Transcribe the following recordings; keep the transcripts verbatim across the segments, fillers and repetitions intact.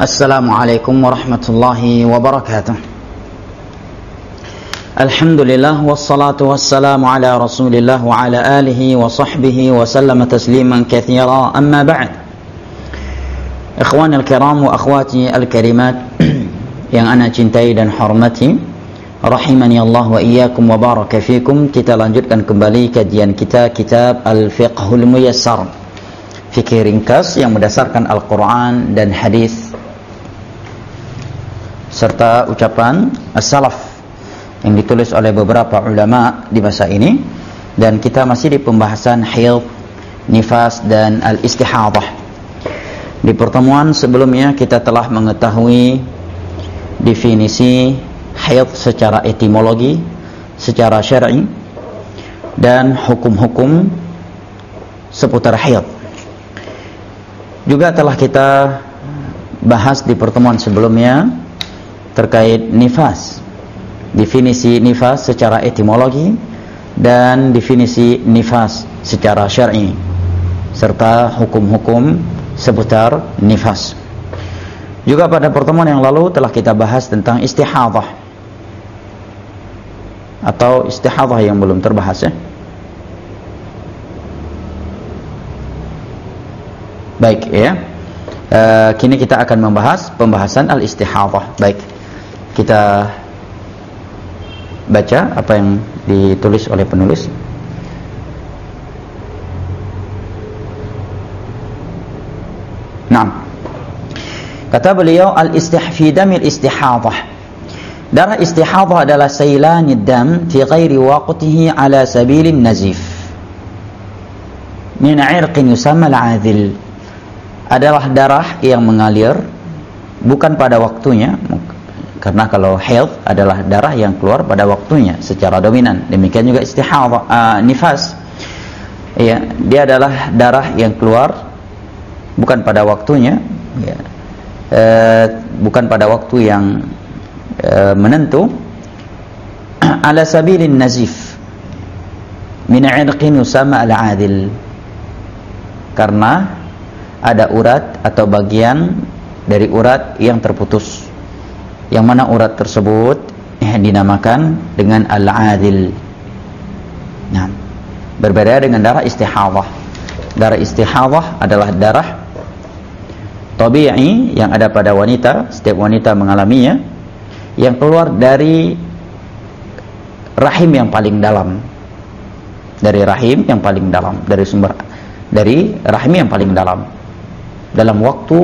Assalamualaikum warahmatullahi wabarakatuh. Alhamdulillah wassalatu wassalamu ala Rasulillah wa ala alihi wa sahbihi wa sallama tasliman katsira. Amma ba'd. Ikhwani al-kiram wa akhwati al-karimat yang ana cintai dan hormati, rahimani Allah wa iyyakum wa baraka fikum. Kita lanjutkan kembali kajian kita kitab Al-Fiqhul Muyassar, fikih ringkas yang berdasarkan Al-Quran dan hadis serta ucapan as-salaf yang ditulis oleh beberapa ulama di masa ini. Dan kita masih di pembahasan haid, nifas dan al-istihadah. Di pertemuan sebelumnya kita telah mengetahui definisi haid secara etimologi, secara syar'i, dan hukum-hukum seputar haid. Juga telah kita bahas di pertemuan sebelumnya terkait nifas, definisi nifas secara etimologi dan definisi nifas secara syar'i, serta hukum-hukum seputar nifas. Juga pada pertemuan yang lalu telah kita bahas tentang istihadah, atau istihadah yang belum terbahas ya. Baik ya. E, kini kita akan membahas pembahasan al-istihadah. Baik. Kita baca apa yang ditulis oleh penulis. Naam. Kata beliau, al-istih fi damil istihadah. Darah istihadah adalah sailanid dam fi ghairi waqtihi ala sabilin nazif min 'irqin yusamma al-'adil. Adalah darah yang mengalir bukan pada waktunya, karena kalau haid adalah darah yang keluar pada waktunya secara dominan. Demikian juga istihadah, uh, nifas, ya, dia adalah darah yang keluar bukan pada waktunya, ya, uh, bukan pada waktu yang uh, menentu, ala sabilin nazif min 'irqin yusamma al-'adil, karena ada urat atau bagian dari urat yang terputus, yang mana urat tersebut yang dinamakan dengan al-'adil. Nah, berbeda dengan darah istihadah. Darah istihadah adalah darah tabi'i yang ada pada wanita, setiap wanita mengalaminya, yang keluar dari rahim yang paling dalam, dari rahim yang paling dalam, dari sumber, dari rahim yang paling dalam, dalam waktu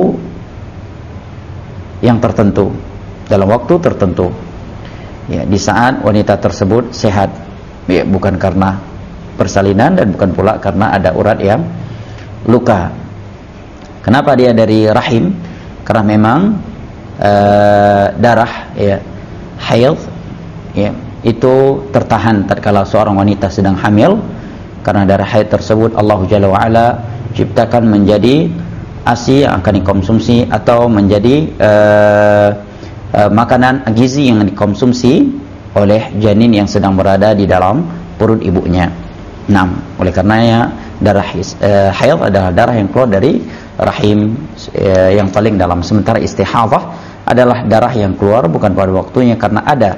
yang tertentu, dalam waktu tertentu, ya, di saat wanita tersebut sehat, ya, bukan karena persalinan dan bukan pula karena ada urat yang luka. Kenapa dia dari rahim? Karena memang uh, darah, ya, haid, ya, itu tertahan tatkala seorang wanita sedang hamil, karena darah haid tersebut Allah Jalla wa'ala ciptakan menjadi ASI yang akan dikonsumsi, atau menjadi uh, uh, makanan gizi yang dikonsumsi oleh janin yang sedang berada di dalam perut ibunya. Nah, oleh karenanya darah uh, haid adalah darah yang keluar dari rahim uh, yang paling dalam. Sementara istihadah adalah darah yang keluar bukan pada waktunya karena ada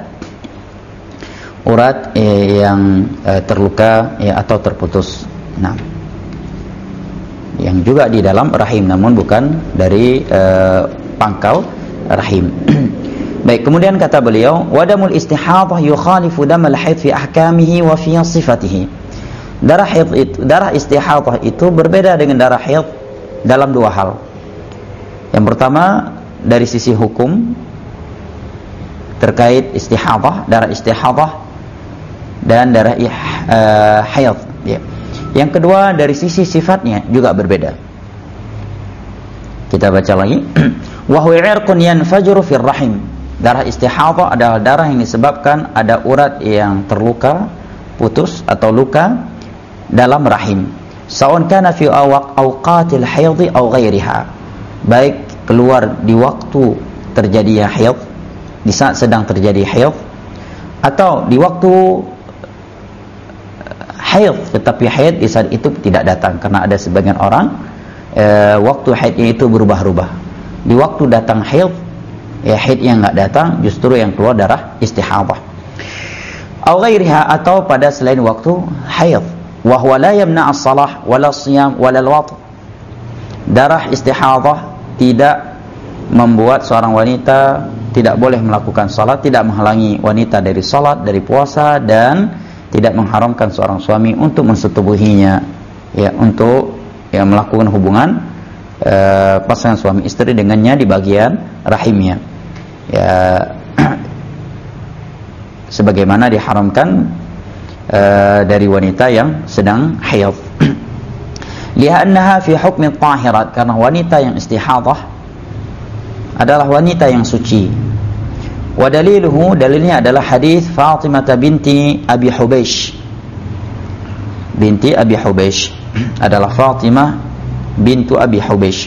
urat uh, yang uh, terluka, ya, atau terputus. Nah, yang juga di dalam rahim, namun bukan dari uh, pangkal rahim. Baik, kemudian kata beliau, wadamul istihadah yukhalifu damal haid fi ahkamihi wa fi sifatihi. Darah haid itu, darah istihadah itu berbeda dengan darah haid dalam dua hal. Yang pertama, dari sisi hukum terkait istihadah, darah istihadah dan darah uh, haid, ya. Yang kedua, dari sisi sifatnya juga berbeda. Kita baca lagi. Wa huwa 'irqun yanfajuru fir rahim. Darah istihadah adalah darah yang disebabkan ada urat yang terluka, putus atau luka dalam rahim. Sa'un kana fi awqatil haidhi aw ghairiha. Baik keluar di waktu terjadinya haid, di saat sedang terjadi haid, atau di waktu haid, tetapi haid di saat itu tidak datang, karena ada sebagian orang e, waktu haidnya itu berubah-ubah. di waktu datang haid, ya haid yang enggak datang justru yang keluar darah istihadhah. Aw ghairiha, atau pada selain waktu haid. Wa huwa la yamna' as-shalah wala as-shiyam wala al-watr. Darah istihadhah tidak membuat seorang wanita tidak boleh melakukan salat, tidak menghalangi wanita dari salat, dari puasa, dan tidak mengharamkan seorang suami untuk mensetubuhinya, ya, untuk ya melakukan hubungan e, pasangan suami istri dengannya di bagian rahimnya, ya, sebagaimana diharamkan e, dari wanita yang sedang haid. Li'annaha fi hukmi tahirat, karena wanita yang istihadhah adalah wanita yang suci. Wa daliluhu, dalilnya adalah hadis Fatimah binti Abi Hubeish. Binti Abi Hubeish adalah Fatimah bintu Abi Hubeish.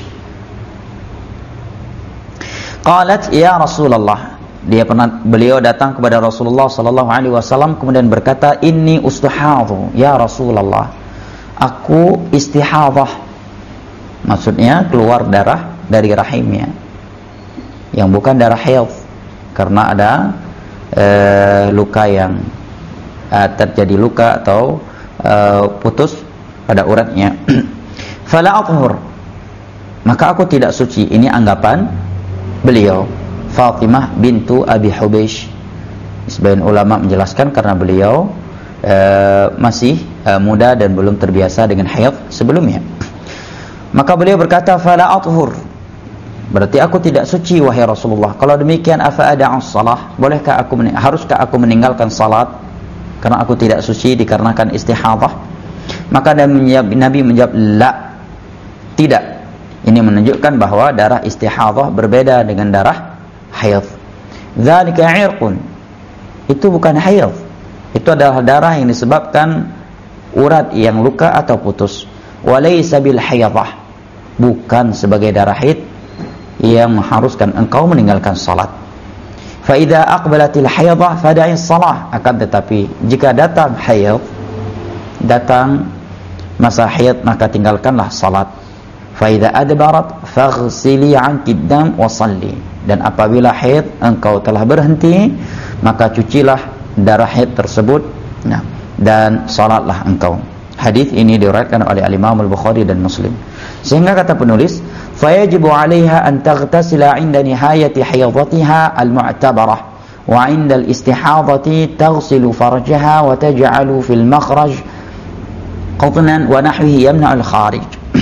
Qalat ya Rasulullah, dia pernah beliau datang kepada Rasulullah sallallahu alaihi wasallam kemudian berkata, inni ustahadhu ya Rasulullah, aku istihadhah, maksudnya keluar darah dari rahimnya yang bukan darah haid, karena ada e, luka yang e, terjadi luka atau e, putus pada uratnya. Fala athhur, maka aku tidak suci. Ini anggapan beliau Fatimah bintu Abi Hubeish. Sebagian ulama menjelaskan karena beliau e, masih e, muda dan belum terbiasa dengan haid sebelumnya. Maka beliau berkata, fala athhur, berarti aku tidak suci wahai Rasulullah. Kalau demikian, afa ada'us salah, bolehkah aku haruskah aku meninggalkan salat karena aku tidak suci dikarenakan istihadhah? Maka Nabi menjawab, la, tidak. Ini menunjukkan bahwa darah istihadhah berbeda dengan darah haid. Dzalika 'irqun, itu bukan haid, itu adalah darah yang disebabkan urat yang luka atau putus. Walaysa bil haidhah, bukan sebagai darah haid yang mengharuskan engkau meninggalkan salat. Fa idza aqbalatil haidhah fada'is salah, akan tetapi jika datang haid, datang masa haid, maka tinggalkanlah salat. Fa idza adbarat faghsili 'anki ad-dam wa shalli, dan apabila haid engkau telah berhenti, maka cucilah darah haid tersebut, nah, dan salatlah engkau. Hadis ini diriwayatkan oleh Imam Al-Bukhari dan Muslim. Sehingga kata penulis, fayajibu 'alaiha an taghtasila 'inda nihayati haydatiha al-mu'tabarah wa 'inda al-istihadati taghsilu farjaha wa taj'alu fil makhraj qatnan wa nahwihi yamna'u al-kharij.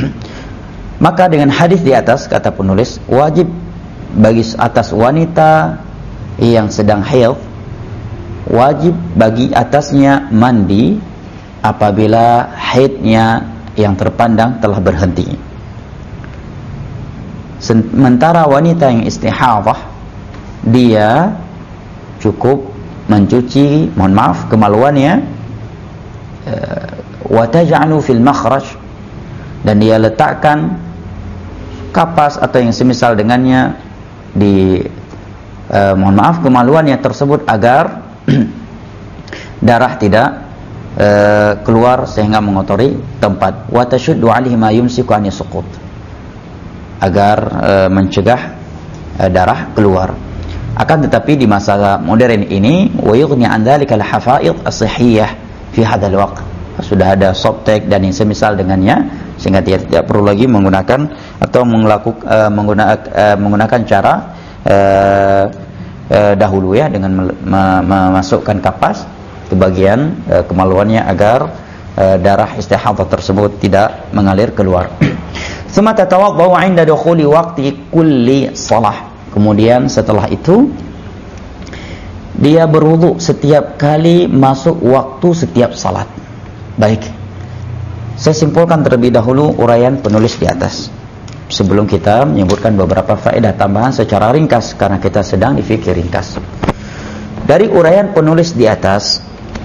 Maka dengan hadis di atas, kata penulis, wajib bagi atas wanita yang sedang haid, wajib bagi atasnya mandi apabila haidnya yang terpandang telah berhenti. Sementara wanita yang istihadhah, dia cukup mencuci, mohon maaf, kemaluannya, wa taj'alu fil makhraj, dan dia letakkan kapas atau yang semisal dengannya di eh, mohon maaf kemaluannya tersebut agar darah tidak eh, keluar sehingga mengotori tempat. Wa tashuddu 'alaihi ma yumsiku an yasqut, agar e, mencegah e, darah keluar. Akan tetapi di masa modern ini, wa yughni an dzalikal hafaid as-sihhiyah fi hadzal waqt, sudah ada softtek dan yang semisal dengannya, sehingga dia tidak perlu lagi menggunakan atau melakukan e, menggunakan e, menggunakan cara e, e, dahulu, ya, dengan memasukkan kapas ke bagian e, kemaluannya agar e, darah istihadhah tersebut tidak mengalir keluar. Tsumma tatawaddau 'inda dukhuli waqti kulli shalah. Kemudian setelah itu dia berwudu setiap kali masuk waktu setiap salat. Baik. Saya simpulkan terlebih dahulu uraian penulis di atas sebelum kita menyebutkan beberapa faedah tambahan secara ringkas, karena kita sedang di fikih ringkas. Dari uraian penulis di atas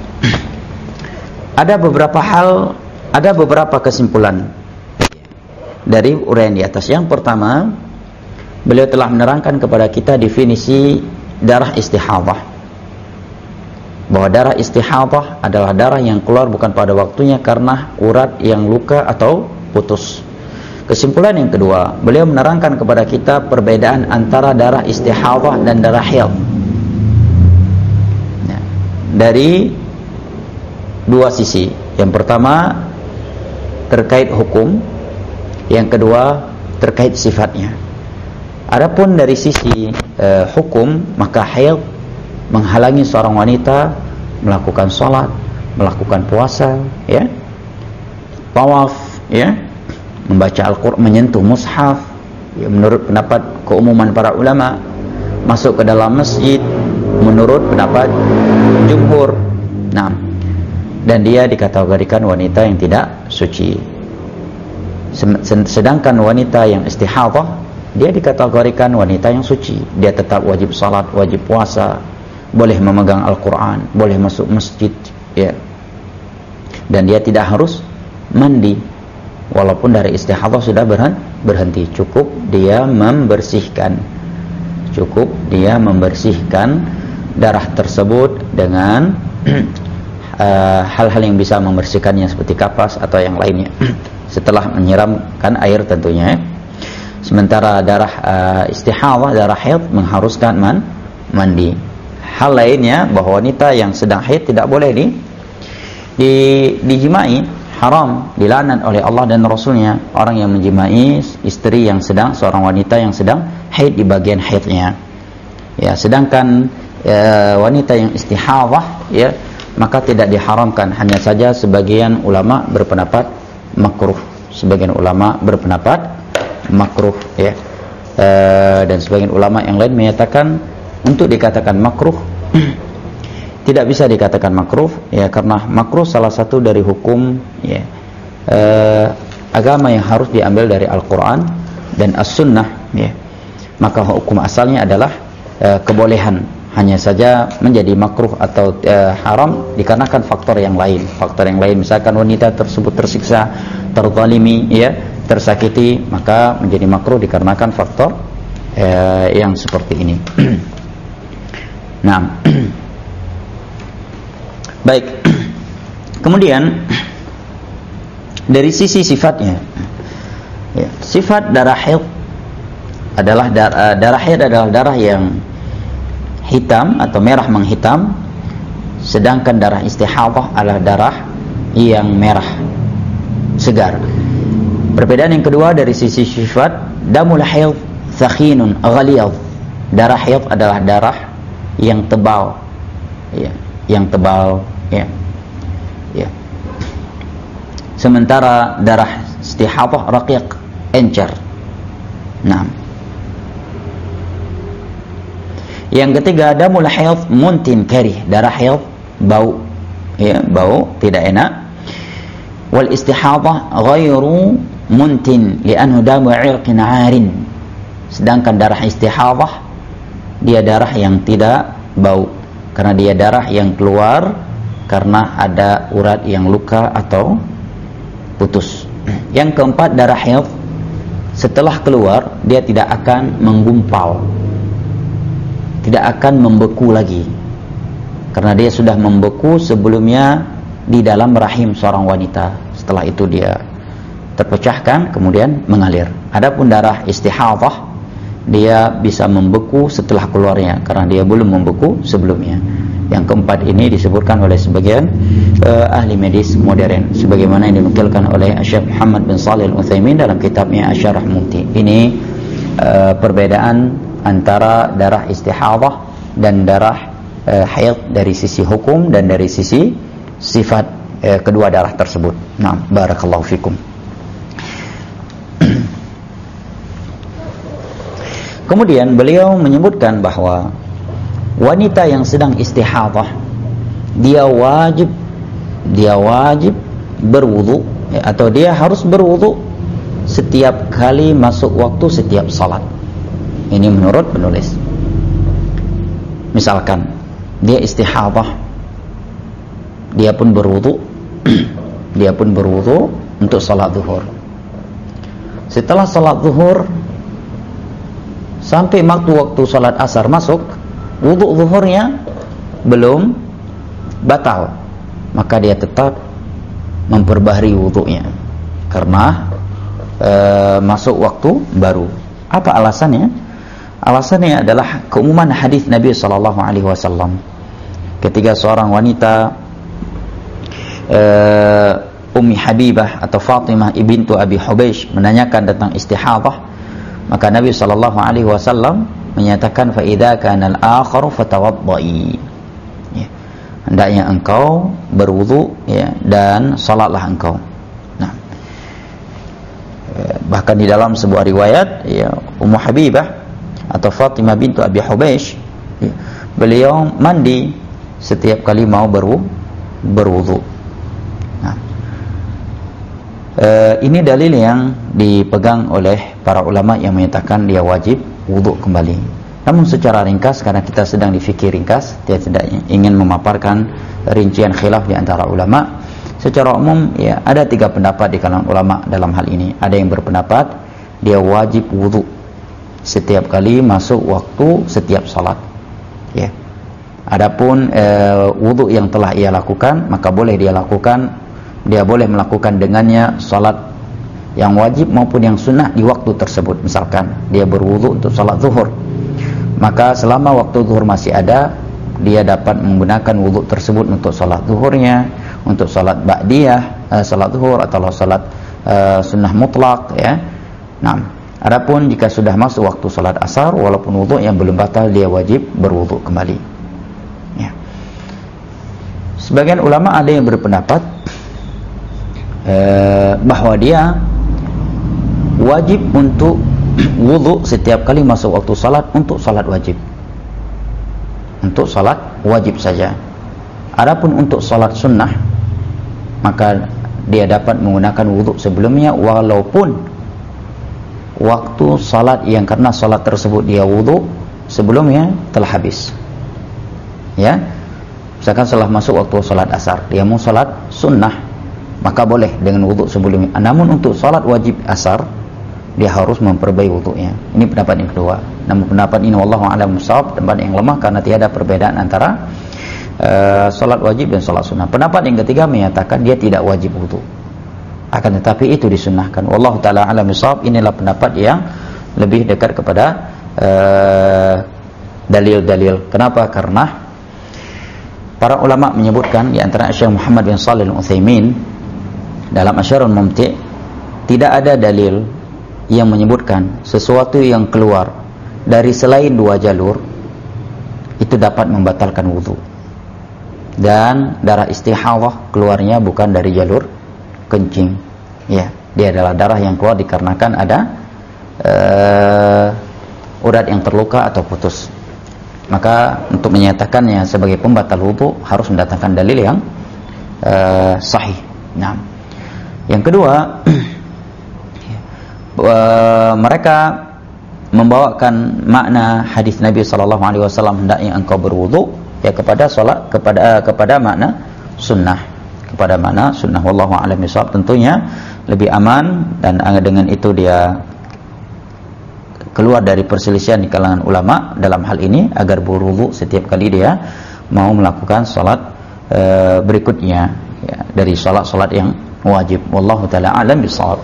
ada beberapa hal, ada beberapa kesimpulan dari uraian di atas. Yang pertama, beliau telah menerangkan kepada kita definisi darah istihadhah, bahwa darah istihadhah adalah darah yang keluar bukan pada waktunya karena urat yang luka atau putus. Kesimpulan yang kedua, beliau menerangkan kepada kita perbedaan antara darah istihadhah dan darah haid. Ya, dari dua sisi. Yang pertama terkait hukum, yang kedua terkait sifatnya. Adapun dari sisi eh, hukum, maka haid menghalangi seorang wanita melakukan sholat, melakukan puasa, ya, tawaf, ya, membaca Al-Quran, menyentuh mushaf, ya, menurut pendapat keumuman para ulama, masuk ke dalam masjid, menurut pendapat jumhur. Nah, dan dia dikategorikan wanita yang tidak suci. Sedangkan wanita yang istihadhah, dia dikategorikan wanita yang suci. Dia tetap wajib salat, wajib puasa, boleh memegang Al-Quran, boleh masuk masjid, ya. Dan dia tidak harus mandi, walaupun dari istihadhah sudah berhenti. Cukup dia membersihkan, cukup dia membersihkan darah tersebut dengan hal-hal uh, yang bisa membersihkannya seperti kapas atau yang lainnya setelah menyiramkan air tentunya. Sementara darah uh, istihadhah, darah haid mengharuskan man, mandi. Hal lainnya bahwa wanita yang sedang haid tidak boleh di, di dijimai, haram, dilaknat oleh Allah dan Rasulnya orang yang menjimai istri yang sedang, seorang wanita yang sedang haid di bagian haidnya. Ya, sedangkan e, wanita yang istihadhah, ya, maka tidak diharamkan. Hanya saja sebagian ulama berpendapat makruh, sebagian ulama berpendapat makruh, ya, e, dan sebagian ulama yang lain menyatakan untuk dikatakan makruh tidak bisa dikatakan makruh, ya, karena makruh salah satu dari hukum, ya, eh, agama yang harus diambil dari Al-Quran dan As-Sunnah, ya. Maka hukum asalnya adalah eh, kebolehan, hanya saja menjadi makruh atau eh, haram dikarenakan faktor yang lain. Faktor yang lain, misalkan wanita tersebut tersiksa, terzalimi, ya, tersakiti, maka menjadi makruh dikarenakan faktor eh, yang seperti ini. Nah, baik. Kemudian dari sisi sifatnya, ya, sifat darah haid adalah darah, darah haid adalah darah yang hitam atau merah menghitam, sedangkan darah istihadhah adalah darah yang merah segar. Perbedaan yang kedua dari sisi sifat, damul haid thakhinun ghalidh. Darah haid adalah darah yang tebal, ya, yang tebal, ya, ya. Sementara darah istihadhah raqiq, encer. Nah, yang ketiga, damul haid muntin karih. Darah haid bau, ya, bau, tidak enak. Wal istihadhah ghairu muntin li'anhu damu 'irqin 'arin. Sedangkan darah istihadhah dia darah yang tidak bau, karena dia darah yang keluar karena ada urat yang luka atau putus. Yang keempat, darah haid setelah keluar dia tidak akan menggumpal, tidak akan membeku lagi, karena dia sudah membeku sebelumnya di dalam rahim seorang wanita. Setelah itu dia terpecahkan kemudian mengalir. Adapun darah istihadhah, dia bisa membeku setelah keluarnya karena dia belum membeku sebelumnya. Yang keempat ini disebutkan oleh sebagian uh, ahli medis modern, sebagaimana yang dinukilkan oleh Syekh Muhammad bin Shalih Al-Utsaimin dalam kitabnya Asy-Syarah Mumti. Ini uh, perbedaan antara darah istihadhah dan darah uh, haid dari sisi hukum dan dari sisi sifat uh, kedua darah tersebut. Nah, barakallahu fikum. Kemudian beliau menyebutkan bahwa wanita yang sedang istihadhah dia wajib dia wajib berwudu, ya, atau dia harus berwudu setiap kali masuk waktu setiap salat. Ini menurut penulis. Misalkan dia istihadhah, dia pun berwudu dia pun berwudu untuk salat zuhur. Setelah salat zuhur sampai waktu-waktu salat asar masuk, wudu zuhurnya belum batal, maka dia tetap memperbaharui wudunya, karena uh, masuk waktu baru. Apa alasannya? Alasannya adalah keumuman hadis Nabi sallallahu alaihi wasallam. Ketika seorang wanita uh, Ummi Habibah atau Fatimah ibintu Abi Hubeish menanyakan tentang istihadhah, maka Nabi sallallahu alaihi wasallam menyatakan fa idza kana al-akharu fatawaddai. Ya. Hendaknya engkau berwudu ya, dan salatlah engkau. Nah, bahkan di dalam sebuah riwayat ya, Ummu Habibah atau Fatimah bintu Abi Hubeish ya, beliau mandi setiap kali mau berwu, berwudu. Nah, e, ini dalil yang dipegang oleh para ulama yang menyatakan dia wajib wudu kembali. Namun secara ringkas, karena kita sedang di fikih ringkas, dia tidak ingin memaparkan rincian khilaf di antara ulama. Secara umum ya ada tiga pendapat di kalangan ulama dalam hal ini. Ada yang berpendapat dia wajib wudu setiap kali masuk waktu setiap salat. Ya. Adapun e, wudu yang telah ia lakukan, maka boleh dia lakukan, dia boleh melakukan dengannya salat yang wajib maupun yang sunnah di waktu tersebut. Misalkan dia berwudu untuk salat zuhur, maka selama waktu zuhur masih ada, dia dapat menggunakan wudu tersebut untuk salat zuhurnya, untuk salat ba'diyah, eh, salat zuhur atau salat eh, sunnah mutlak ya. Nah, adapun jika sudah masuk waktu salat asar, walaupun wudu yang belum batal, dia wajib berwudu kembali. Ya. Sebagian ulama ada yang berpendapat eh, bahwa dia wajib untuk wudu setiap kali masuk waktu salat untuk salat wajib. Untuk salat wajib saja. Adapun untuk salat sunnah, maka dia dapat menggunakan wudu sebelumnya walaupun waktu salat yang karena salat tersebut dia wudu sebelumnya telah habis. Ya. Misalkan setelah masuk waktu salat asar, dia mau salat sunnah, maka boleh dengan wudu sebelumnya. Namun untuk salat wajib asar, dia harus memperbaiki wudunya. Ini pendapat yang kedua. Namun pendapat ini wallahu a'lam bishawab, pendapat yang lemah karena tiada perbedaan antara uh, salat wajib dan salat sunnah. Pendapat yang ketiga menyatakan dia tidak wajib wudu, akan tetapi itu disunnahkan. Wallahu taala a'lam bishawab. Inilah pendapat yang lebih dekat kepada dalil-dalil. Uh, Kenapa? Karena para ulama menyebutkan, di antara Syekh Muhammad bin Shalih Al-Utsaimin dalam Asyarul Mumti', tidak ada dalil yang menyebutkan sesuatu yang keluar dari selain dua jalur itu dapat membatalkan wudu. Dan darah istihadhah keluarnya bukan dari jalur kencing. Ya, dia adalah darah yang keluar dikarenakan ada uh, urat yang terluka atau putus. Maka untuk menyatakannya sebagai pembatal wudu harus mendatangkan dalil yang uh, sahih. Nah, yang kedua, Uh, mereka membawakan makna hadis Nabi sallallahu alaihi wasallam hendaknya engkau berwudu ya kepada salat kepada uh, kepada makna sunnah, kepada makna sunnah. Wallahu a'lam bishawab. Tentunya lebih aman dan uh, dengan itu dia keluar dari perselisihan di kalangan ulama dalam hal ini, agar berwudu setiap kali dia mau melakukan salat uh, berikutnya ya, dari salat-salat yang wajib. Wallahu taala a'lam bishawab.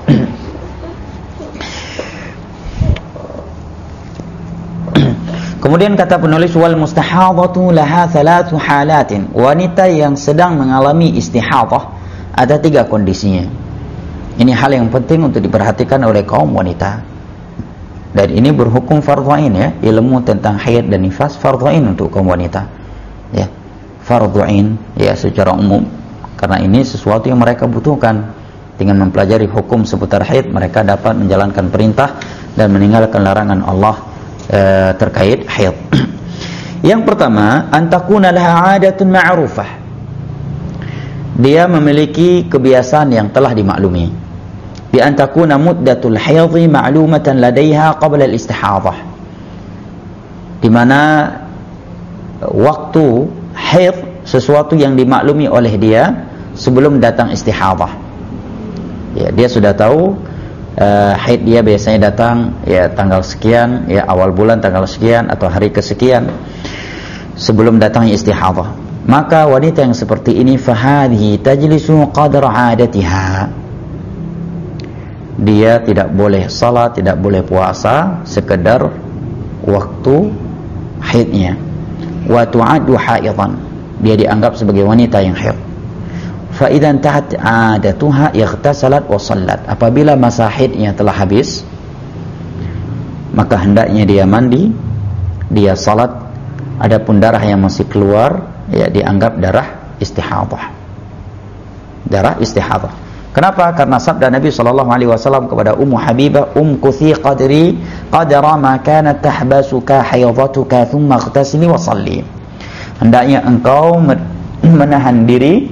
Kemudian kata penulis, wal mustahadhatu laha thalathu halatin. Wanita yang sedang mengalami istihadhah ada tiga kondisinya. Ini hal yang penting untuk diperhatikan oleh kaum wanita. Dan ini berhukum fardhu ain ya, ilmu tentang haid dan nifas fardhu ain untuk kaum wanita. Ya, fardhu ain ya secara umum. Karena ini sesuatu yang mereka butuhkan. Dengan mempelajari hukum seputar haid, mereka dapat menjalankan perintah dan meninggalkan larangan Allah Uh, terkait haid. Yang pertama, antakuna laha 'adatun ma'rufah. Dia memiliki kebiasaan yang telah dimaklumi. Bi antakuna muddatul haidhi ma'lumatan ladaiha qabla al-istihadhah. Di mana waktu haid sesuatu yang dimaklumi oleh dia sebelum datang istihadhah. Ya, dia sudah tahu Uh, haid dia biasanya datang ya tanggal sekian, ya awal bulan tanggal sekian atau hari kesekian sebelum datangnya istihadhah. Maka wanita yang seperti ini fahadhi tajlisu qadra 'adatiha. dia tidak boleh salat, tidak boleh puasa sekedar waktu haidnya. Wa tu'addu haidan, dia dianggap sebagai wanita yang haid. Fa idzan tahat 'adatuha ightasalat wa shallat, apabila masa haidnya telah habis, maka hendaknya dia mandi, dia salat. Adapun darah yang masih keluar, ya dianggap darah istihadah. Darah istihadah. Kenapa? Karena sabda Nabi sallallahu alaihi wasallam kepada Ummu Habibah, "Umkuthi qadri qadra ma kanat tahbasuka haidatuka thumma ightasili wa shalli." Hendaknya engkau menahan diri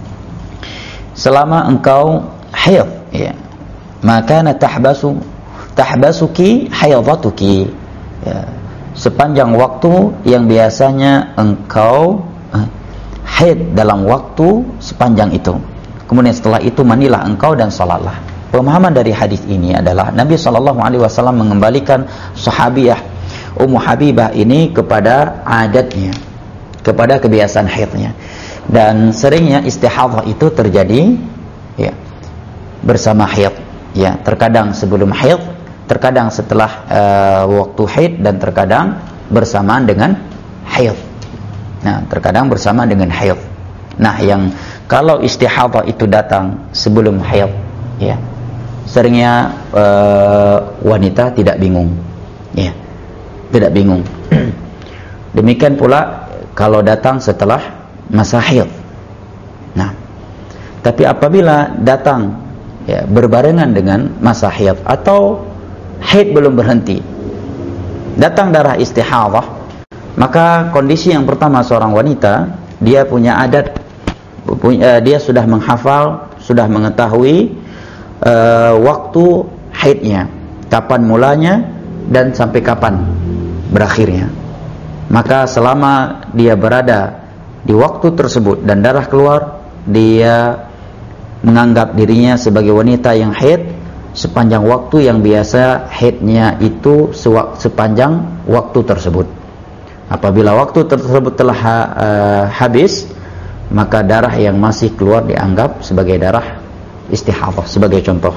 selama engkau haid, ya. Maka tahbasu tahbasuki haidatuki, ya. Sepanjang waktu yang biasanya engkau eh, haid dalam waktu sepanjang itu. Kemudian setelah itu mandilah engkau dan salatlah. Pemahaman dari hadis ini adalah Nabi sallallahu alaihi wasallam mengembalikan sahabiah Ummu Habibah ini kepada adatnya, kepada kebiasaan haidnya. Dan seringnya istihadah itu terjadi, ya, bersama haid, ya, terkadang sebelum haid, terkadang setelah uh, waktu haid, dan terkadang bersamaan dengan haid. Nah, terkadang bersamaan dengan haid. Nah, yang kalau istihadah itu datang sebelum haid, ya, seringnya uh, wanita tidak bingung, ya, tidak bingung. Demikian pula kalau datang setelah masa haid. Nah, tapi apabila datang, ya, berbarengan dengan masa haid atau haid belum berhenti, datang darah istihadah, maka kondisi yang pertama seorang wanita, dia punya adat, punya, dia sudah menghafal, sudah mengetahui uh, waktu haidnya, kapan mulanya dan sampai kapan berakhirnya. Maka selama dia berada di waktu tersebut dan darah keluar, dia menganggap dirinya sebagai wanita yang haid sepanjang waktu yang biasa haidnya itu sepanjang waktu tersebut. Apabila waktu tersebut telah uh, habis, maka darah yang masih keluar dianggap sebagai darah istihadah. Sebagai contoh,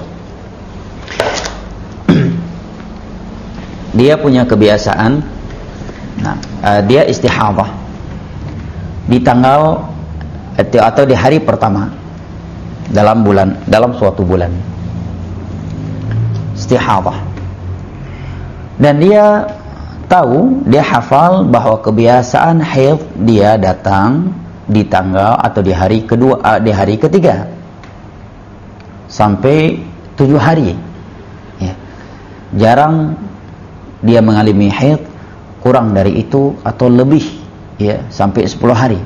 dia punya kebiasaan, nah, uh, dia istihadah di tanggal atau di hari pertama dalam bulan, dalam suatu bulan istihadah, dan dia tahu, dia hafal bahwa kebiasaan haid dia datang di tanggal atau di hari kedua, uh, di hari ketiga sampai tujuh hari, ya. Jarang dia mengalami haid kurang dari itu atau lebih, ya, sampai sepuluh hari.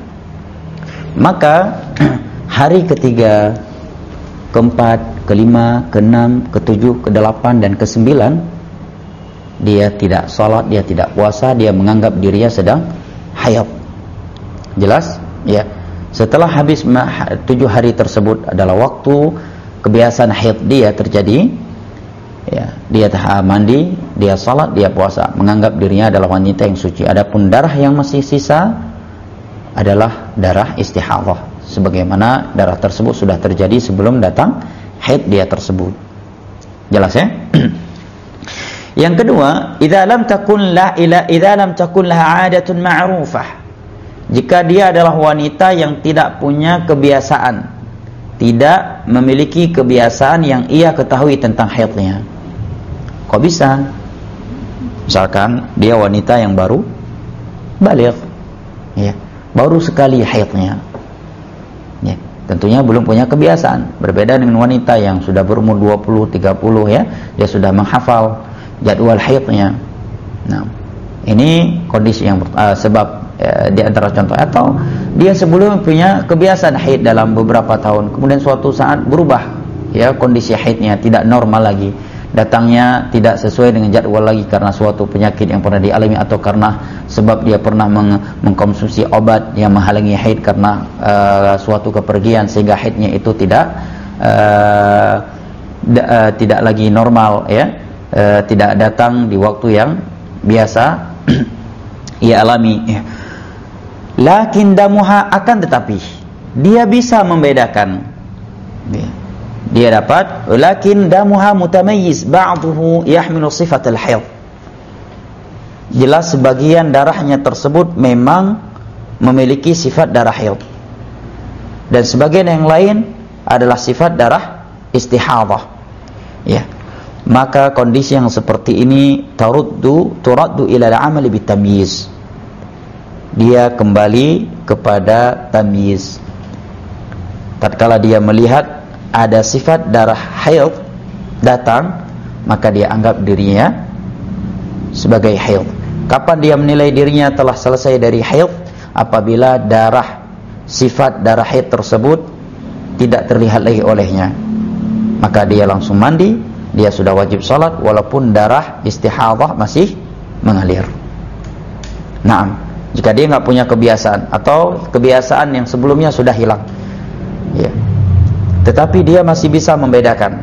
Maka hari ketiga, keempat, kelima, keenam, ketujuh, kedelapan, dan kesembilan, dia tidak salat, dia tidak puasa, dia menganggap dirinya sedang haid. Jelas? Ya. Setelah habis tujuh hari tersebut adalah waktu kebiasaan haid dia terjadi, ya, dia mandi, dia salat, dia puasa, menganggap dirinya adalah wanita yang suci. Adapun darah yang masih sisa adalah darah istihadah, sebagaimana darah tersebut sudah terjadi sebelum datang haid dia tersebut. Jelas, ya? Yang kedua, idza lam takun la ila idza lam takun laha 'adatun ma'rufah. Jika dia adalah wanita yang tidak punya kebiasaan, tidak memiliki kebiasaan yang ia ketahui tentang haidnya. Kok bisa? Misalkan dia wanita yang baru baligh, ya, baru sekali haidnya, ya, tentunya belum punya kebiasaan. Berbeda dengan wanita yang sudah berumur dua puluh, tiga puluh, ya, dia sudah menghafal jadwal haidnya. Nah, ini kondisi yang uh, sebab uh, di antara contoh. Atau dia sebelum punya kebiasaan haid dalam beberapa tahun, kemudian suatu saat berubah, ya, kondisi haidnya tidak normal lagi, datangnya tidak sesuai dengan jadwal lagi karena suatu penyakit yang pernah dialami atau karena sebab dia pernah meng mengkonsumsi obat yang menghalangi haid karena uh, suatu kepergian sehingga haidnya itu tidak uh, uh, tidak lagi normal, ya, uh, tidak datang di waktu yang biasa ia alami, ya. Lakin damuha, akan tetapi dia bisa membedakan, ya, dia dapat, lakin damuha mutamayyiz ba'duhu yahmilu sifatal haid. Jelas sebagian darahnya tersebut memang memiliki sifat darah haid, dan sebagian yang lain adalah sifat darah istihadah. Ya. Maka kondisi yang seperti ini taruddu turaddu ila al-amali bitamyiz. Dia kembali kepada tamyiz. Tatkala dia melihat ada sifat darah haid datang, maka dia anggap dirinya sebagai haid. Kapan dia menilai dirinya telah selesai dari haid? Apabila darah sifat darah haid tersebut tidak terlihat lagi olehnya, maka dia langsung mandi, dia sudah wajib sholat walaupun darah istihadah masih mengalir. Naam, jika dia nggak punya kebiasaan atau kebiasaan yang sebelumnya sudah hilang, ya, tetapi dia masih bisa membedakan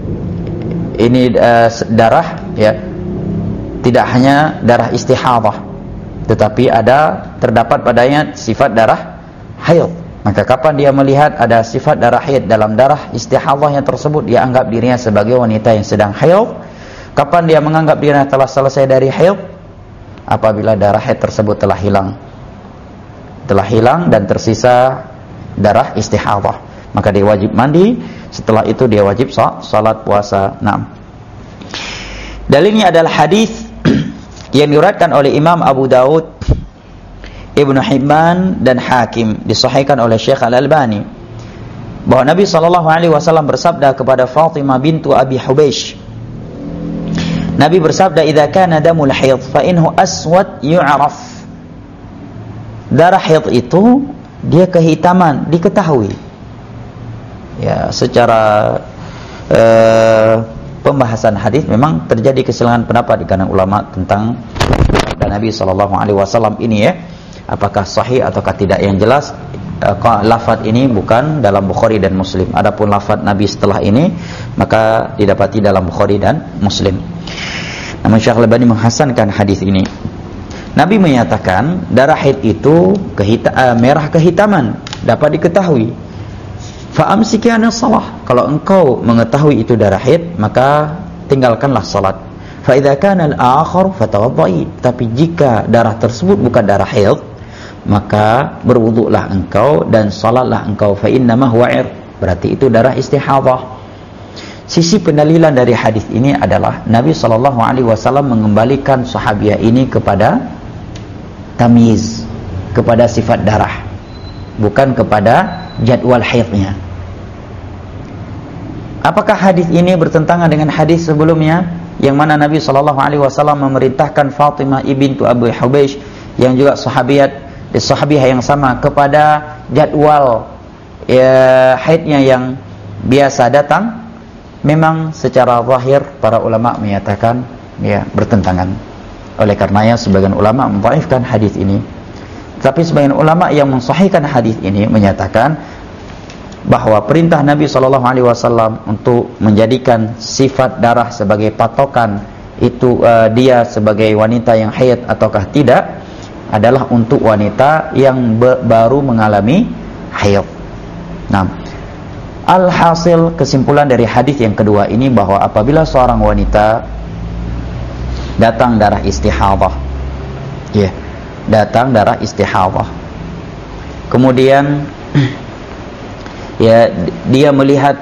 ini uh, darah, ya, tidak hanya darah istihadah, tetapi ada terdapat padanya sifat darah haid. Maka kapan dia melihat ada sifat darah haid dalam darah istihadahnya tersebut, dia anggap dirinya sebagai wanita yang sedang haid. Kapan dia menganggap dirinya telah selesai dari haid? Apabila darah haid tersebut telah hilang, telah hilang dan tersisa darah istihadah, maka dia wajib mandi. Setelah itu dia wajib salat puasa. Naam. Dalilnya adalah hadis yang diriwayatkan oleh Imam Abu Daud, Ibnu Hibban dan Hakim, disahihkan oleh Syekh Al-Albani, bahwa Nabi sallallahu alaihi wasallam bersabda kepada Fatimah bintu Abi Hubeish, Nabi bersabda, "Idza kana damul haid fa inhu aswad yu'raf." Darah haid itu dia kehitaman, diketahui. Ya, secara uh, pembahasan hadis memang terjadi keselangan pendapat di kalangan ulama tentang dan Nabi sallallahu alaihi wasallam ini, ya, apakah sahih ataukah tidak. Yang jelas uh, lafaz ini bukan dalam Bukhari dan Muslim. Adapun lafaz Nabi setelah ini maka didapati dalam Bukhari dan Muslim. Namun Syekh Al-Albani menghasankan hadis ini. Nabi menyatakan darah haid itu kehita, uh, merah kehitaman, dapat diketahui. Fa amsiki anis shalah. Kalau engkau mengetahui itu darah haid, maka tinggalkanlah salat. Fa idza kana al-akhar fatawaddai. Tapi jika darah tersebut bukan darah haid, maka berwuduklah engkau dan salatlah engkau. Fa innama huwa ir. Berarti itu darah istihadah. Sisi pendalilan dari hadis ini adalah Nabi sallallahu alaihi wasallam mengembalikan sahabiah ini kepada tamyiz, kepada sifat darah, bukan kepada jadwal haidnya. Apakah hadis ini bertentangan dengan hadis sebelumnya yang mana Nabi sallallahu alaihi wasallam memerintahkan Fatimah bintu Abi Hubeish yang juga sahabiat, di sahabiah yang sama, kepada jadwal ya, haidnya yang biasa datang? Memang secara zahir para ulama menyatakan ya bertentangan. Oleh karenanya sebagian ulama mendhaifkan hadis ini. Tapi sebagian ulama yang mensahihkan hadis ini menyatakan bahwa perintah Nabi sallallahu alaihi wasallam untuk menjadikan sifat darah sebagai patokan itu uh, dia sebagai wanita yang haid ataukah tidak adalah untuk wanita yang baru mengalami haid. Nah, alhasil kesimpulan dari hadis yang kedua ini bahwa apabila seorang wanita datang darah istihadah, ya, yeah, datang darah istihadah, kemudian ya dia melihat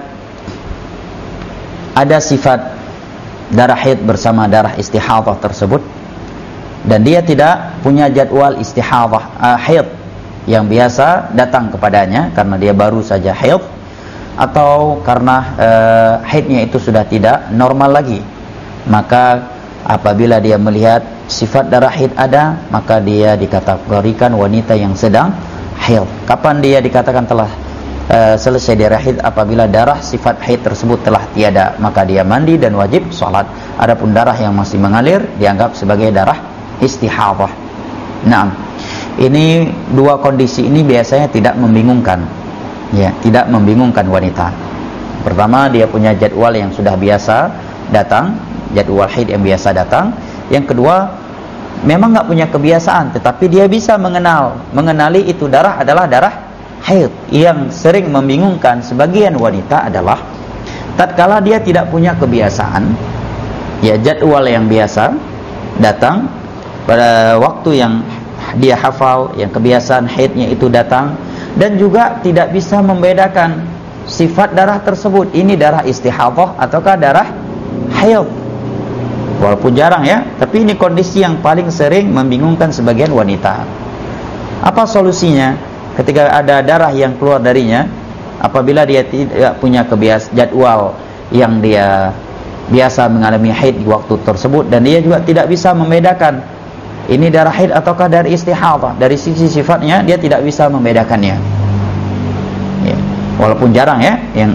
ada sifat darah haid bersama darah istihadah tersebut, dan dia tidak punya jadwal istihadah uh, haid yang biasa datang kepadanya karena dia baru saja haid, atau karena uh, haidnya itu sudah tidak normal lagi, maka apabila dia melihat sifat darah haid ada, maka dia dikategorikan wanita yang sedang haid. Kapan dia dikatakan telah uh, selesai darah haid? Apabila darah sifat haid tersebut telah tiada, maka dia mandi dan wajib sholat. Adapun darah yang masih mengalir dianggap sebagai darah istihadah. Nah, ini dua kondisi ini biasanya tidak membingungkan. Ya, tidak membingungkan wanita. Pertama, dia punya jadwal yang sudah biasa datang, jadwal haid yang biasa datang. Yang kedua, memang nggak punya kebiasaan, tetapi dia bisa mengenal, mengenali itu darah adalah darah haid. Yang sering membingungkan sebagian wanita adalah tatkala dia tidak punya kebiasaan, ya jadwal yang biasa datang pada waktu yang dia hafal, yang kebiasaan haidnya itu datang, dan juga tidak bisa membedakan sifat darah tersebut, ini darah istihadhah ataukah darah haid. Walaupun jarang ya, tapi ini kondisi yang paling sering membingungkan sebagian wanita. Apa solusinya ketika ada darah yang keluar darinya? Apabila dia tidak punya kebiasaan jadwal yang dia biasa mengalami haid di waktu tersebut, dan dia juga tidak bisa membedakan ini darah haid ataukah darah istihadhah, dari sisi sifatnya dia tidak bisa membedakannya ya, walaupun jarang ya yang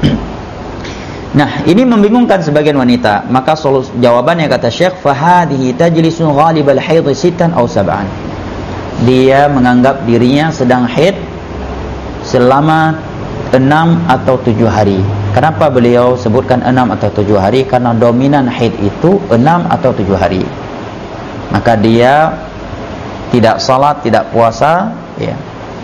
nah ini membingungkan sebagian wanita. Maka solus, jawabannya kata Syekh, fahadhihi tajlisu ghalibal haid sittan aw sab'an, dia menganggap dirinya sedang haid selama enam atau tujuh hari. Kenapa beliau sebutkan enam atau tujuh hari? Karena dominan haid itu enam atau tujuh hari. Maka dia tidak salat, tidak puasa ya,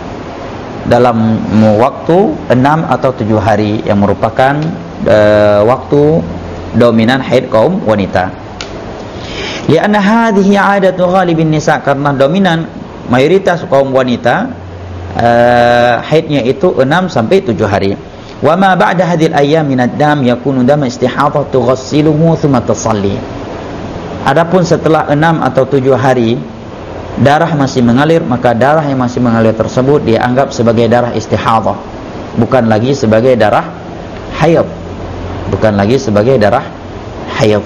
dalam waktu enam atau tujuh hari, yang merupakan uh, waktu dominan haid kaum wanita. Lianna hadhihi 'adatu ghalibin nisa, karena dominan mayoritas kaum wanita uh, haidnya itu enam sampai tujuh hari. Wa ma ba'da hadhil ayyam min ad-dam yakunu dam istihadhah tughassiluhu thumma tusalli. Adapun setelah enam atau tujuh hari darah masih mengalir, maka darah yang masih mengalir tersebut dianggap sebagai darah istihadhah, bukan lagi sebagai darah haid, bukan lagi sebagai darah haid.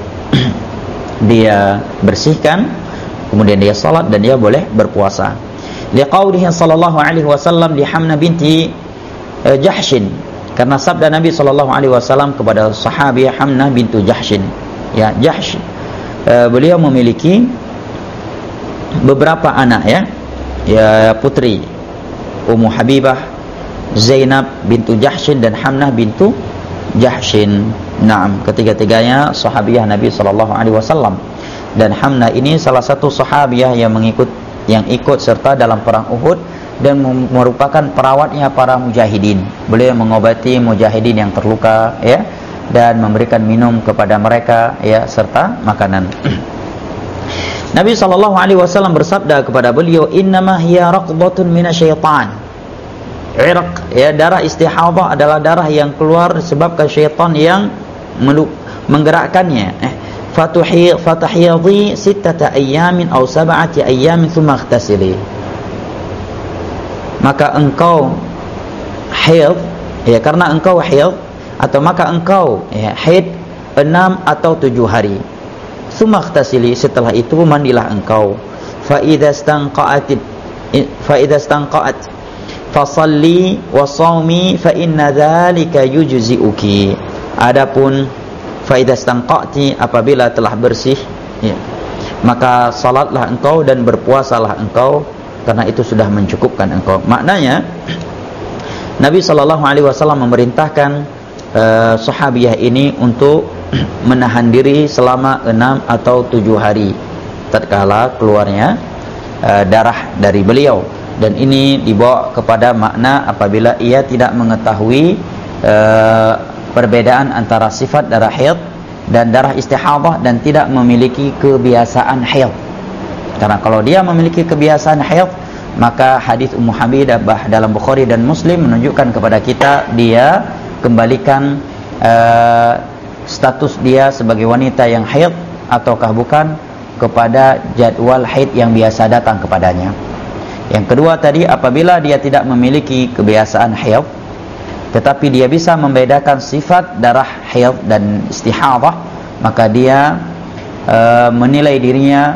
Dia bersihkan, kemudian dia salat, dan dia boleh berpuasa. Liqaulihi sallallahu alaihi wasallam li Hamna binti uh, Jahshin, karena sabda Nabi sallallahu alaihi wasallam kepada sahabi Hamna bintu Jahshin. Ya, Jahsh uh, beliau memiliki beberapa anak ya, ya putri, Ummu Habibah, Zainab bintu Jahshin, dan Hamnah bintu Jahshin. Naam, ketiga-tiganya sahabiah Nabi sallallahu alaihi wasallam. Dan Hamnah ini salah satu sahabiah yang mengikut yang ikut serta dalam perang Uhud dan merupakan perawatnya para mujahidin. Beliau mengobati mujahidin yang terluka ya, dan memberikan minum kepada mereka ya, serta makanan. Nabi sallallahu alaihi wasallam bersabda kepada beliau, "Innama hiya raqdatun minasyaitan." Irq ya, darah istihadhah adalah darah yang keluar disebabkan syaitan yang menggerakkannya. Eh, fatuhi fatahiyadhi sittata ayyamin aw sab'ati ayyamin thumma ightasili. Maka engkau haid ya, karena engkau haid, atau maka engkau ya, haid enam atau tujuh hari. Thumma ightasili, setelah itu mandilah engkau. Fa idza stanqa'at fa idza stanqa'at fasalli wa shaumi fa inna dzalika yujzi'uki. Adapun fa idza stanqa'ti, apabila telah bersih ya, maka salatlah engkau dan berpuasalah engkau, karena itu sudah mencukupkan engkau. Maknanya Nabi sallallahu alaihi wasallam memerintahkan uh, sahabiah ini untuk menahan diri selama enam atau tujuh hari tatkala keluarnya uh, darah dari beliau. Dan ini dibawa kepada makna apabila ia tidak mengetahui uh, perbedaan antara sifat darah haid dan darah istihadhah, dan tidak memiliki kebiasaan haid. Karena kalau dia memiliki kebiasaan haid, maka hadis Ummu Habibah dalam Bukhari dan Muslim menunjukkan kepada kita dia kembalikan uh, status dia sebagai wanita yang haid ataukah bukan kepada jadwal haid yang biasa datang kepadanya. Yang kedua tadi, apabila dia tidak memiliki kebiasaan haid tetapi dia bisa membedakan sifat darah haid dan istihadhah, maka dia uh, menilai dirinya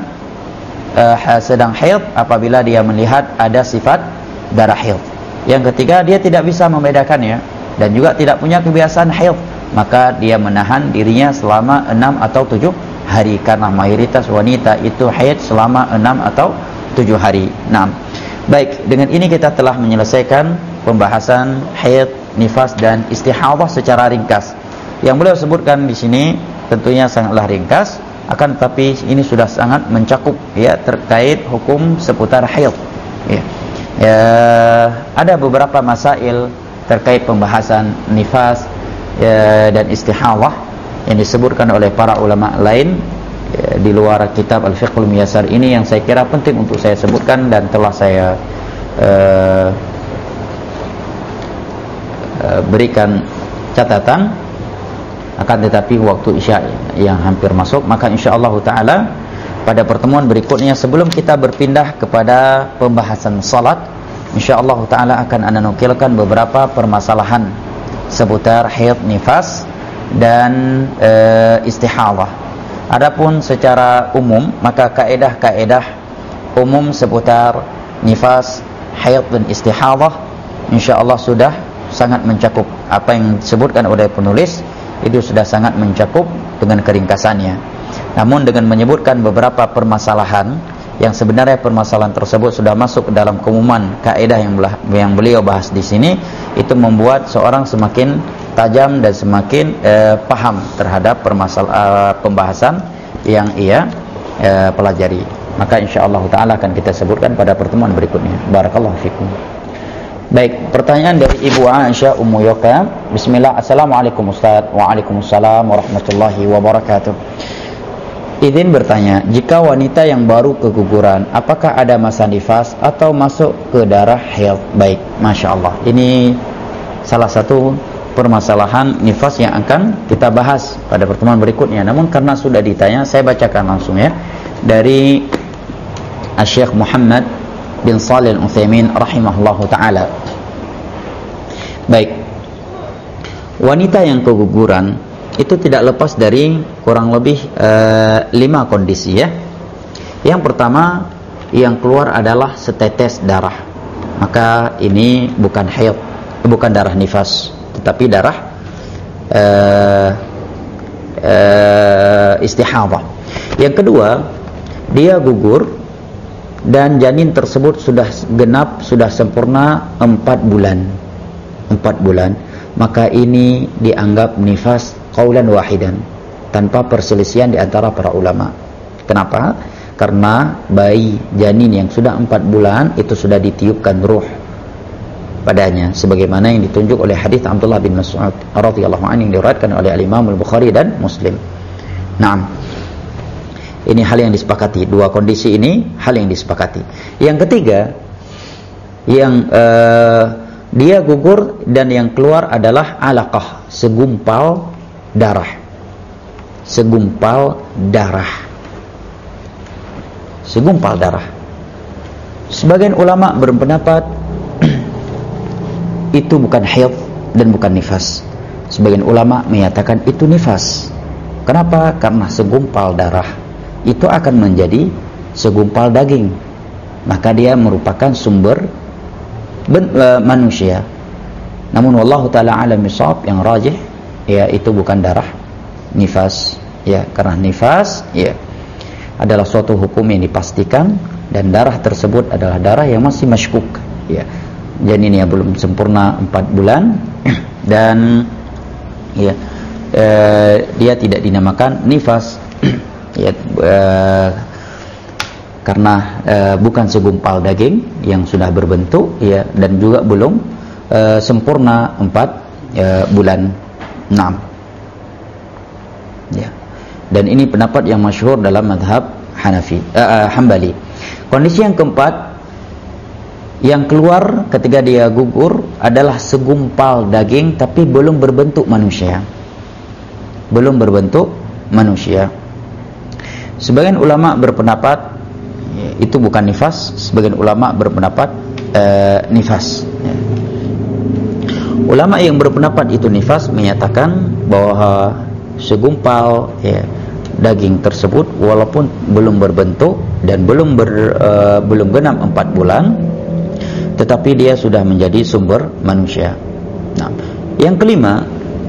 uh, sedang haid apabila dia melihat ada sifat darah haid. Yang ketiga, dia tidak bisa membedakannya dan juga tidak punya kebiasaan haid, maka dia menahan dirinya selama enam atau tujuh hari, karena mayoritas wanita itu haid selama enam atau tujuh hari. Nah, baik, dengan ini kita telah menyelesaikan pembahasan haid, nifas, dan istihadhah secara ringkas. Yang beliau sebutkan di sini tentunya sangatlah ringkas, akan tetapi ini sudah sangat mencakup ya terkait hukum seputar haid. Ya. Ya, ada beberapa masail terkait pembahasan nifas ya, dan istihadah yang disebutkan oleh para ulama lain ya, di luar kitab Al-Fiqhul Muyassar ini, yang saya kira penting untuk saya sebutkan dan telah saya uh, uh, berikan catatan. Akan tetapi waktu Isya yang hampir masuk, maka insyaallah taala pada pertemuan berikutnya, sebelum kita berpindah kepada pembahasan salat, insyaallah taala akan ana nukilkan beberapa permasalahan seputar haid, nifas dan e, istihadah. Adapun secara umum, maka kaedah-kaedah umum seputar nifas, haid dan istihadah insyaallah sudah sangat mencakup. Apa yang disebutkan oleh penulis itu sudah sangat mencakup dengan keringkasannya. Namun dengan menyebutkan beberapa permasalahan yang sebenarnya permasalahan tersebut sudah masuk ke dalam keumuman kaidah yang belah, yang beliau bahas di sini, itu membuat seorang semakin tajam dan semakin eh, paham terhadap permasalahan eh, pembahasan yang ia eh, pelajari. Maka insyaallah taala akan kita sebutkan pada pertemuan berikutnya. Barakallahu fikum. Baik, pertanyaan dari Ibu Aisyah Ummu Yoka. Bismillah. Assalamualaikum Ustaz. Waalaikumsalam warahmatullahi wabarakatuh. Izin bertanya, jika wanita yang baru keguguran, apakah ada masa nifas atau masuk ke darah haid? Baik, Masya Allah. Ini salah satu permasalahan nifas yang akan kita bahas pada pertemuan berikutnya. Namun karena sudah ditanya, saya bacakan langsung ya. Dari Syekh Muhammad bin Shalih Al-Utsaimin rahimahullahu ta'ala. Baik, wanita yang keguguran itu tidak lepas dari kurang lebih e, lima kondisi ya. Yang pertama, yang keluar adalah setetes darah, maka ini bukan haid, bukan darah nifas, tetapi darah e, e, istihadah. Yang kedua, dia gugur dan janin tersebut sudah genap, sudah sempurna empat bulan, empat bulan, maka ini dianggap nifas qaulan wahidan, tanpa perselisihan di antara para ulama. Kenapa? Karena bayi janin yang sudah empat bulan itu sudah ditiupkan ruh padanya, sebagaimana yang ditunjuk oleh hadis Abdullah bin Mas'ud radhiyallahu anhu yang diriwayatkan oleh Al-Imam Al-Bukhari dan Muslim. Naam. Ini hal yang disepakati. Dua kondisi ini hal yang disepakati. Yang ketiga, yang uh, dia gugur dan yang keluar adalah alaqah, segumpal darah. Segumpal darah. Segumpal darah. Sebagian ulama berpendapat itu bukan haid dan bukan nifas. Sebagian ulama menyatakan itu nifas. Kenapa? Karena segumpal darah itu akan menjadi segumpal daging, maka dia merupakan sumber ben, e, manusia. Namun wallahu taala alam bisawab, yang rajih ya itu bukan darah nifas ya, karena nifas ya adalah suatu hukum yang dipastikan, dan darah tersebut adalah darah yang masih masykuk ya, janinnya belum sempurna empat bulan dan ya e, dia tidak dinamakan nifas ya, uh, karena uh, bukan segumpal daging yang sudah berbentuk ya, dan juga belum uh, sempurna empat uh, bulan. Naam. Ya. Dan ini pendapat yang masyhur dalam mazhab Hanafi, uh, uh, Hambali. Kondisi yang keempat, yang keluar ketika dia gugur adalah segumpal daging tapi belum berbentuk manusia. Belum berbentuk manusia. Sebagian ulama berpendapat ya, itu bukan nifas, sebagian ulama berpendapat uh, nifas ya. Ulama yang berpendapat itu nifas menyatakan bahwa segumpal ya, daging tersebut walaupun belum berbentuk dan belum ber, uh, belum genap empat bulan, tetapi dia sudah menjadi sumber manusia. Nah, yang kelima,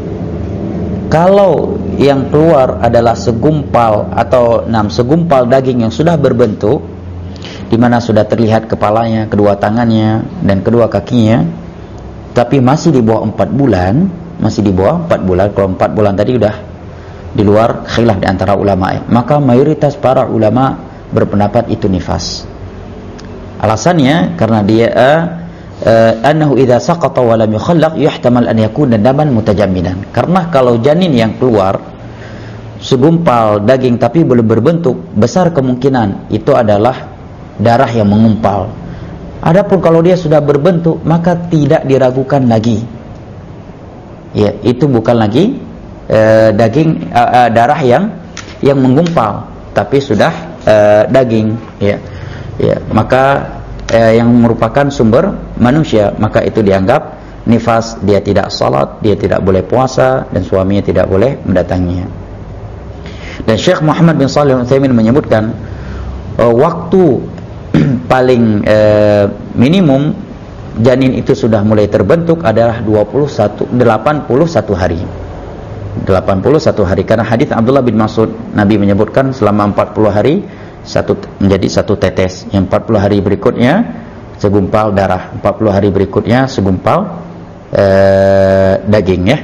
kalau yang keluar adalah segumpal atau enam segumpal daging yang sudah berbentuk, di mana sudah terlihat kepalanya, kedua tangannya dan kedua kakinya, tapi masih di bawah empat bulan, masih di bawah empat bulan. Kalau empat bulan tadi sudah di luar khilaf di antara ulama, maka mayoritas para ulama berpendapat itu nifas. Alasannya karena dia uh, annahu idza saqata wa lam yukhallaq yuhtamal an yakuna daman mutajammidan. Karena kalau janin yang keluar segumpal daging tapi belum berbentuk, besar kemungkinan itu adalah darah yang mengumpal. Adapun kalau dia sudah berbentuk, maka tidak diragukan lagi. Ya, itu bukan lagi uh, daging uh, uh, darah yang yang mengumpal, tapi sudah uh, daging, ya. Ya, maka uh, yang merupakan sumber manusia, maka itu dianggap nifas. Dia tidak salat, dia tidak boleh puasa, dan suaminya tidak boleh mendatanginya. Dan Syekh Muhammad bin Shalih Al-Utsaimin menyebutkan uh, waktu paling uh, minimum janin itu sudah mulai terbentuk adalah dua puluh satu, delapan puluh satu hari. delapan puluh satu hari, karena hadis Abdullah bin Mas'ud, Nabi menyebutkan selama empat puluh hari satu menjadi satu tetes. Yang empat puluh hari berikutnya segumpal darah, empat puluh hari berikutnya segumpal uh, daging, ya.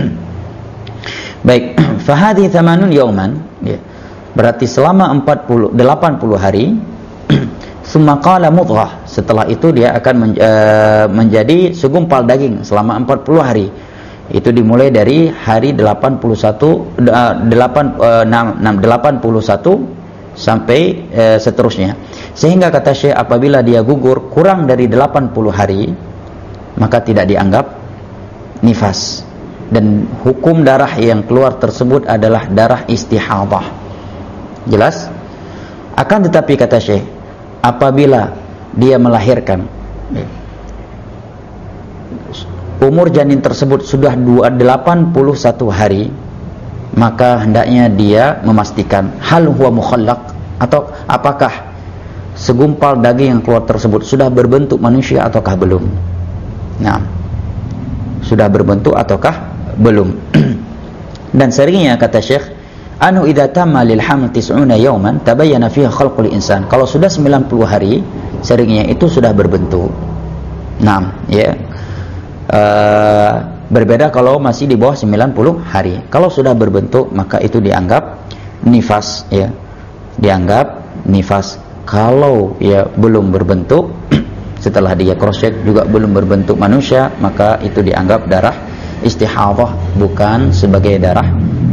Baik, fahadhi thamanun yauman, ya. Berarti selama empat puluh, delapan puluh hari. Summa qala mudghah, setelah itu dia akan men, uh, menjadi segumpal daging selama empat puluh hari. Itu dimulai dari hari delapan puluh satu, delapan puluh satu sampai uh, seterusnya. Sehingga kata Syekh, apabila dia gugur kurang dari delapan puluh hari, maka tidak dianggap nifas. Dan hukum darah yang keluar tersebut adalah darah istihadah. Jelas? Akan tetapi kata Syekh, apabila dia melahirkan, umur janin tersebut sudah delapan puluh satu hari, maka hendaknya dia memastikan hal huwa mukhallaq, atau apakah segumpal daging yang keluar tersebut sudah berbentuk manusia ataukah belum. Nah, sudah berbentuk ataukah belum. Dan seringnya kata Syekh, anu idza tamma lil haml tis'una yawman tabayyana fiha khalqul insan. Kalau sudah sembilan puluh hari, seringnya itu sudah berbentuk. Nah, ya. Uh, berbeda kalau masih di bawah sembilan puluh hari. Kalau sudah berbentuk, maka itu dianggap nifas, ya. Dianggap nifas. Kalau ya belum berbentuk, setelah dia cross check juga belum berbentuk manusia, maka itu dianggap darah istihadah, bukan sebagai darah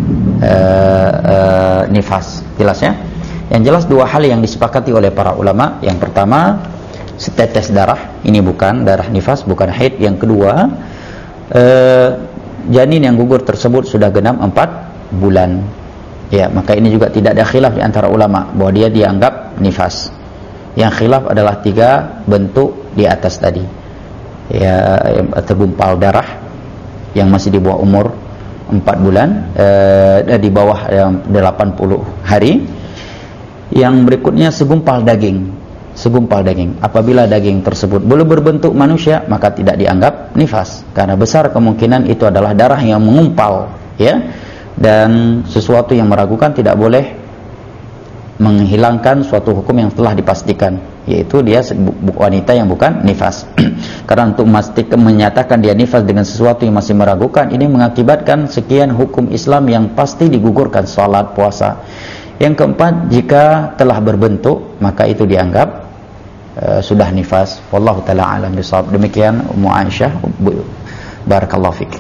Uh, uh, nifas. Jelas, ya? Yang jelas dua hal yang disepakati oleh para ulama. Yang pertama, setetes darah, ini bukan darah nifas, bukan haid. Yang kedua, uh, janin yang gugur tersebut sudah genap empat bulan. Ya, maka ini juga tidak ada khilaf di antara ulama bahwa dia dianggap nifas. Yang khilaf adalah tiga bentuk di atas tadi. Ya, tergumpal darah yang masih di bawah umur empat bulan, eh, di bawah yang delapan puluh hari. Yang berikutnya segumpal daging. Segumpal daging. Apabila daging tersebut belum berbentuk manusia, maka tidak dianggap nifas, karena besar kemungkinan itu adalah darah yang mengumpal, ya. Dan sesuatu yang meragukan tidak boleh menghilangkan suatu hukum yang telah dipastikan, yaitu dia wanita yang bukan nifas. Karena untuk memastikan, menyatakan dia nifas dengan sesuatu yang masih meragukan, ini mengakibatkan sekian hukum Islam yang pasti digugurkan, salat, puasa. Yang keempat, jika telah berbentuk, maka itu dianggap uh, sudah nifas. Wallahu ta'ala alam bisawab. Demikian Ummu Aisyah. Barakallahu fik.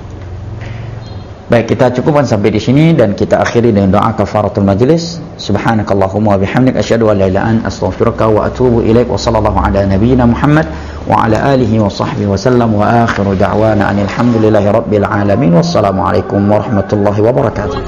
Baik, kita cukupkan sampai di sini dan kita akhiri dengan doa kafaratul majlis. Subhanakallahumma wa bihamdik asyhadu an la ilaha illa anta astaghfiruka wa atubu ilaik. Wa sallallahu ala nabiyyina Muhammad wa ala alihi wa sahbihi wa sallam wa akhiru da'wana alhamdulillahi rabbil alamin. Wassalamu alaikum warahmatullahi wabarakatuh.